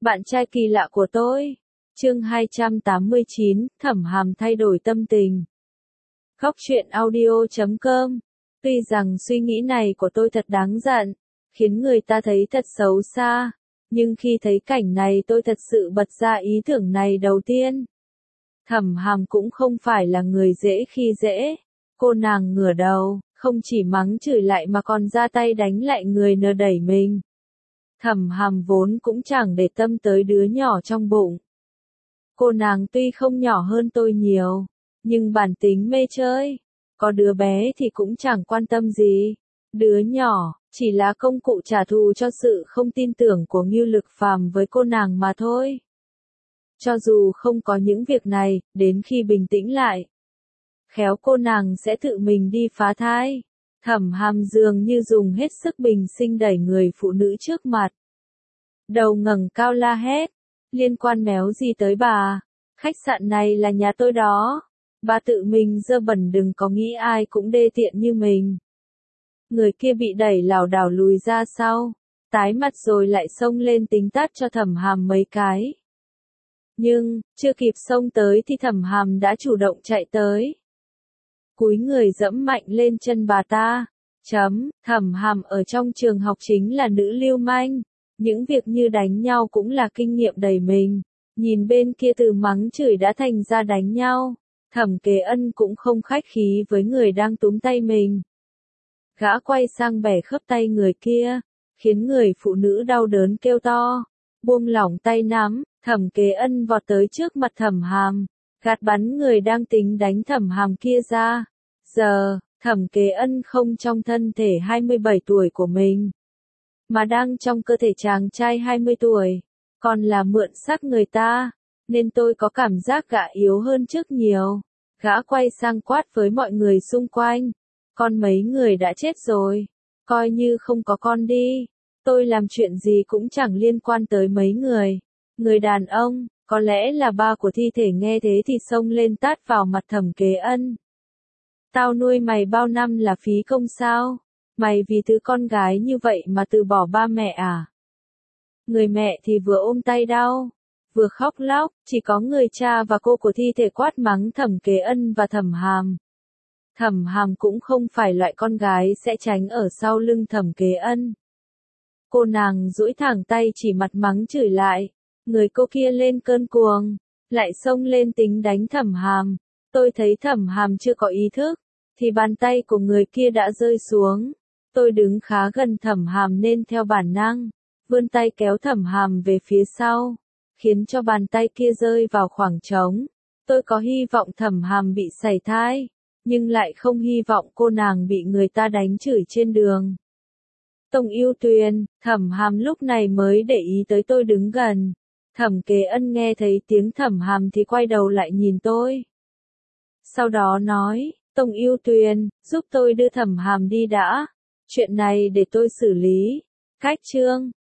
Bạn trai kỳ lạ của tôi. Chương 289, Thẩm Hàm thay đổi tâm tình. Góc truyện audio.com. Tuy rằng suy nghĩ này của tôi thật đáng giận, khiến người ta thấy thật xấu xa, nhưng khi thấy cảnh này tôi thật sự bật ra ý tưởng này đầu tiên. Thẩm Hàm cũng không phải là người dễ khi dễ. Cô nàng ngửa đầu, không chỉ mắng chửi lại mà còn ra tay đánh lại người nờ đẩy mình. Thẩm Hàm vốn cũng chẳng để tâm tới đứa nhỏ trong bụng. Cô nàng tuy không nhỏ hơn tôi nhiều, nhưng bản tính mê chơi. Có đứa bé thì cũng chẳng quan tâm gì. Đứa nhỏ, chỉ là công cụ trả thù cho sự không tin tưởng của Ngưu Lực Phàm với cô nàng mà thôi. Cho dù không có những việc này, đến khi bình tĩnh lại, khéo cô nàng sẽ tự mình đi phá thai. Thẩm Hàm dường như dùng hết sức bình sinh đẩy người phụ nữ trước mặt. Đầu ngẩng cao la hét, liên quan méo gì tới bà, khách sạn này là nhà tôi đó, bà tự mình dơ bẩn đừng có nghĩ ai cũng đê tiện như mình. Người kia bị đẩy lảo đảo lùi ra sau, tái mặt rồi lại xông lên tính tát cho Thẩm Hàm mấy cái. Nhưng, chưa kịp xông tới thì Thẩm Hàm đã chủ động chạy tới. Cúi người dẫm mạnh lên chân bà ta. Thẩm Hàm ở trong trường học chính là nữ lưu manh. Những việc như đánh nhau cũng là kinh nghiệm đầy mình. Nhìn bên kia từ mắng chửi đã thành ra đánh nhau. Thẩm Kế Ân cũng không khách khí với người đang túm tay mình. Gã quay sang bẻ khớp tay người kia, khiến người phụ nữ đau đớn kêu to. Buông lỏng tay nắm, Thẩm Kế Ân vọt tới trước mặt Thẩm Hàm, gạt bắn người đang tính đánh Thẩm Hàm kia ra. Giờ, Thẩm Kế Ân không trong thân thể 27 tuổi của mình, mà đang trong cơ thể chàng trai 20 tuổi, còn là mượn xác người ta, nên tôi có cảm giác gã yếu hơn trước nhiều. Gã quay sang quát với mọi người xung quanh, con mấy người đã chết rồi, coi như không có con đi, tôi làm chuyện gì cũng chẳng liên quan tới mấy người. Người đàn ông, có lẽ là ba của thi thể nghe thế thì xông lên tát vào mặt Thẩm Kế Ân. Tao nuôi mày bao năm là phí công sao? Mày vì thứ con gái như vậy mà từ bỏ ba mẹ à? Người mẹ thì vừa ôm tay đau, vừa khóc lóc, chỉ có người cha và cô của thi thể quát mắng Thẩm Kế Ân và Thẩm Hàm. Thẩm Hàm cũng không phải loại con gái sẽ tránh ở sau lưng Thẩm Kế Ân. Cô nàng duỗi thẳng tay chỉ mặt mắng chửi lại, người cô kia lên cơn cuồng, lại xông lên tính đánh Thẩm Hàm. Tôi thấy Thẩm Hàm chưa có ý thức, thì bàn tay của người kia đã rơi xuống. Tôi đứng khá gần Thẩm Hàm nên theo bản năng, vươn tay kéo Thẩm Hàm về phía sau, khiến cho bàn tay kia rơi vào khoảng trống. Tôi có hy vọng Thẩm Hàm bị sảy thai, nhưng lại không hy vọng cô nàng bị người ta đánh chửi trên đường. Tông Yêu Tuyền, Thẩm Hàm lúc này mới để ý tới tôi đứng gần. Thẩm Kế Ân nghe thấy tiếng Thẩm Hàm thì quay đầu lại nhìn tôi. Sau đó nói, Tông Yêu Tuyền, giúp tôi đưa Thẩm Hàm đi đã. Chuyện này để tôi xử lý. Cách chương